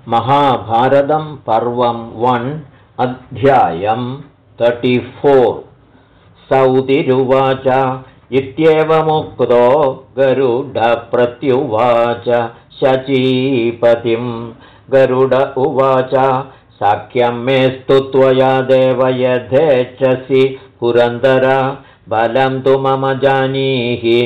महाभारतं पर्वं 1 अध्यायं 34। सौतिरुवाच इत्येवमुक्तो गरुडप्रत्युवाच शचीपतिं। गरुड उवाच साख्यं मेस्तु त्वया देव यथेच्छसि पुरन्दर। बलं तु मम जानीहि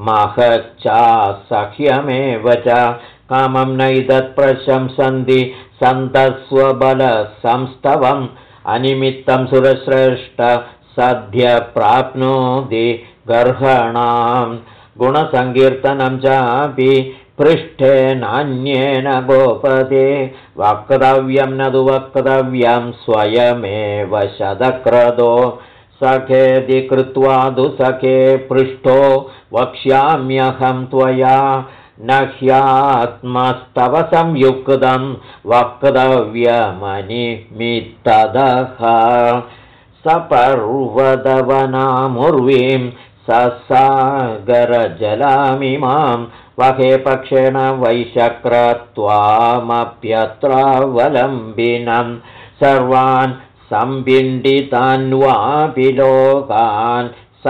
महच्चासह्यमेव च। कामं नैतत्प्रशंसन्ति सन्तस्वबलसंस्तवम्। अनिमित्तं सुरश्रेष्ठ सद्य प्राप्नोति गर्हणां। गुणसङ्कीर्तनं चापि पृष्ठेनान्येन गोपते। वक्तव्यं न तु वक्तव्यं स्वयमेव शतक्रतो। सखेति कृत्वा तु सखे पृष्ठो वक्ष्याम्यहं त्वया। न ह्यात्मस्तव संयुक्तं वक्तव्यमनिमित्तदः। सपर्वतवनामुर्वीं ससागरजलामिमां। वहे पक्षेण वैशक्रत्वामप्यत्रावलम्बिनं। सर्वान् संपिण्डितान्वापि लोकान्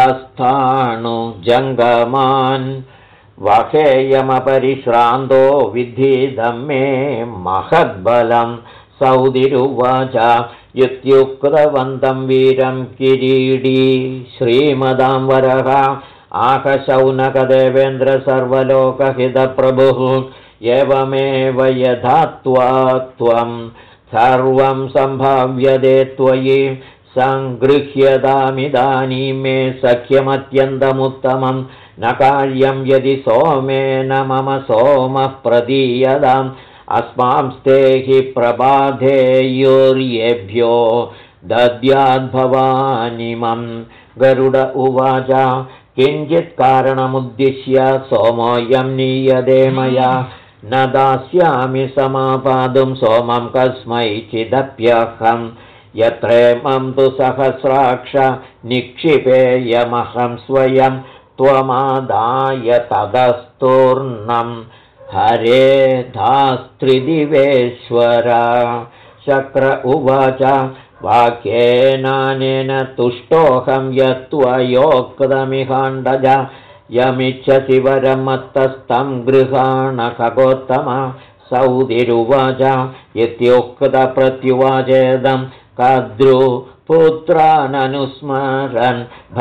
सस्थाणुजङ्गमान्। वहेयमपरिश्रान्तो विद्धिदं मे महद्बलं। सौदिरुवाच इत्युक्तवन्तं वीरं किरीटी श्रीमदां वरः। आकशौनकदेवेन्द्र सर्वलोकहितप्रभुः। एवमेव यथा त्वं सर्वं सम्भाव्यते त्वयि सङ्गृह्यतामिदानीं मे सख्यमत्यन्तमुत्तमं। न कार्यं यदि सोमेन मम सोमः प्रदीयताम्। अस्मांस्ते हि प्रबाधेयुर्येभ्यो दद्याद्भवानिमं। गरुड उवाच किञ्चित् कारणमुद्दिश्य सोमोऽयं नीयते मया। न दास्यामि समापादुं सोमं कस्मैचिदप्यहं। यत्रेमं तु सहस्राक्ष निक्षिपेयमहं स्वयं। त्वमादाय तदस्तूर्णं हरे धास्त्रिदिवेश्वर। शक्र उवाच वाक्येनानेन तुष्टोऽहं यत्त्वयोक्तमिहाण्डज। यमिच्छसि वरं मत्तस्तं गृहाण खगोत्तम। सौदिरुवाच इत्युक्तप्रत्युवाचेदं कद्रुपुत्राननुस्मरन्।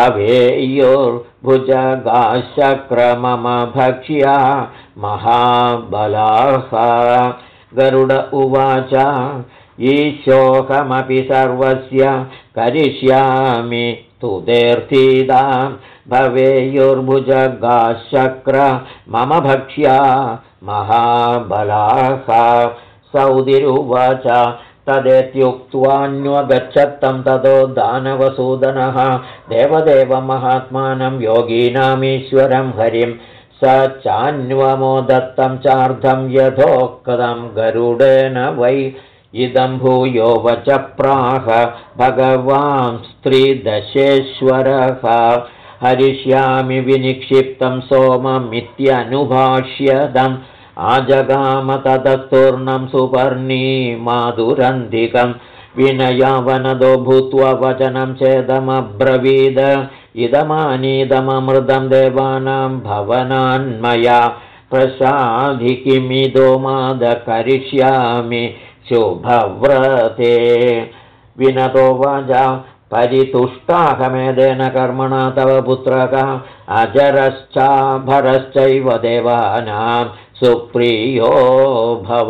भवेयुर्भुजगाशक्रमम भक्ष्या महाबलाः। गरुड उवाच ईशोकमपि सर्वस्य करिष्यामि तुतेऽर्थितां। भवेयुर्भुजगाशक्र मम भक्ष्या महाबलाः। सौदिरुवाच तदेत्युक्त्वान्वगच्छत्तं ततो दानवसूदनः। देवदेवमहात्मानं योगीनामीश्वरं हरिं। स चान्वमोदत्तं चार्धं यथोक्तं गरुडेन वै। इदं भूयो वच प्राह भगवान् स्त्रीदशेश्वरः। हरिष्यामि विनिक्षिप्तं सोममित्यनुभाष्यदम्। आजगाम ततस्तूर्णं सुपर्णी माधुरन्धिकं। विनयावनदो भूत्वा वचनं चेदमब्रवीद। इदमानीदममृतं देवानां भवनान्मया। प्रसादि किमिदो माद करिष्यामि शुभव्रते। विनतो वाचा परितुष्टाहमेदेन कर्मणा तव पुत्रः। अजरश्चाभरश्चैव देवानां सुप्रियो भव।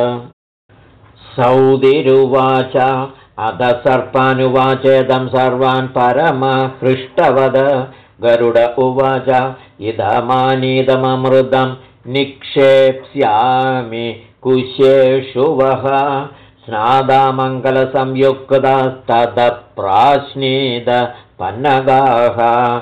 सौदिरुवाच अध सर्पानुवाचेदं सर्वान् परमहृष्टवद। गरुड उवाच इदमानीदममृतं निक्षेप्स्यामि कुशेषु वः। स्नादामङ्गलसंयुक्तास्ततप्राश्नीद पन्नगाः।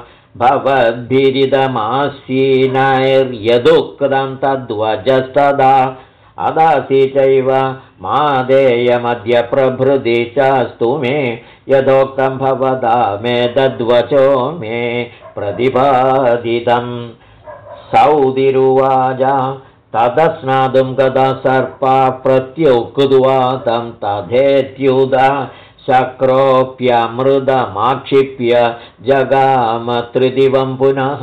भवद्भिरिदमासीनैर्यदुक्तं तद्वजस्तदा। अदासि चैव मादेयमद्य प्रभृति चास्तु मे। यदोक्तं भवदा मे तद्वचो मे प्रतिपादितम्। सौदिरुवाच ततस्नातुं गदा सर्पा प्रत्युक्त्वा तं तथेत्युदा शक्रोऽप्यमृतमाक्षिप्य जगाम त्रिदिवं पुनः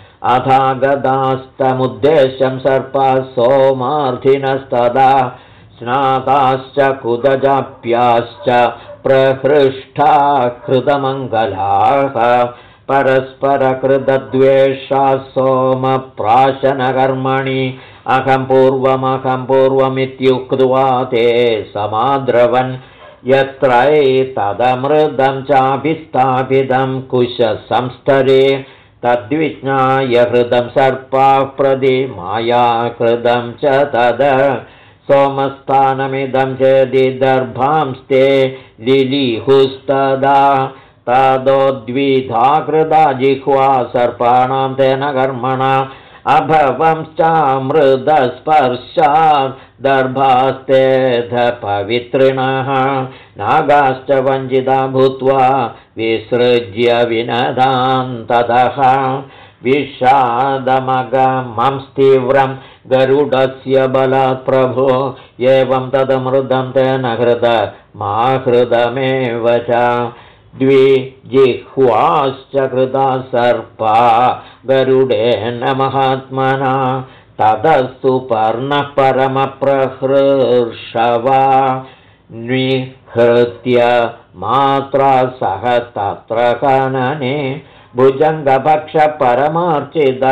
अथागदास्तमुद्देश्यं सर्पाः सोमार्थिनस्तदा स्नाताश्च कुदजाप्याश्च प्रहृष्टा कृतमङ्गलाः परस्परकृतद्वेषाः सोमप्राशनकर्मणि अहं पूर्वमित्युक्त्वा ते समाद्रवन् यत्रैतदमृतं चाभिस्थापितं कुशसंस्तरे तद्विज्ञाय हृदं सर्पाः प्रति मायाकृतं च तद सोमस्थानमिदं चेदि दर्भांस्ते लिलिहुस्तदा तदोद्विधा कृता जिह्वा सर्पाणां तेन कर्मणा अभवंश्चामृतस्पर्शात् दर्भास्तेध पवित्रिणः नागाश्च वञ्चिता भूत्वा विसृज्य विनदान्ततः विषादमगमं तीव्रं गरुडस्य बलात् प्रभो एवं तदमृतं तेन हृदमाहृतमेव च द्विजिह्वाश्च कृता सर्पा गरुडेन महात्मना ततस्तु पर्णः परमप्रहृषवा निहृत्य मात्रा सह तत्र कनने भुजङ्गभक्षपरमार्चितः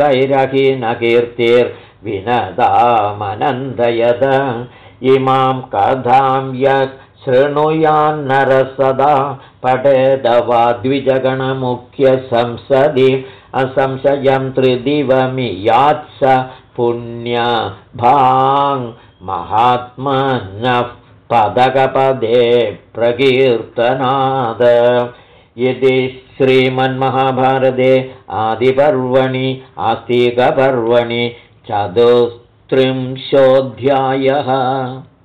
खगैरहीनकीर्तिर्विनदामनन्दयद इमां कथां यः शृणुयान्नरः सदा पठेदवा द्विजगणमुख्यसंसदि असंशयं त्रिदिवमियात्स पुण्यभाङ् महात्मनः पदकपदे प्रकीर्तनाद इति श्रीमन्महाभारते आदिपर्वणि आस्तिकपर्वणि 34 चतुस्त्रिंशोऽध्यायः।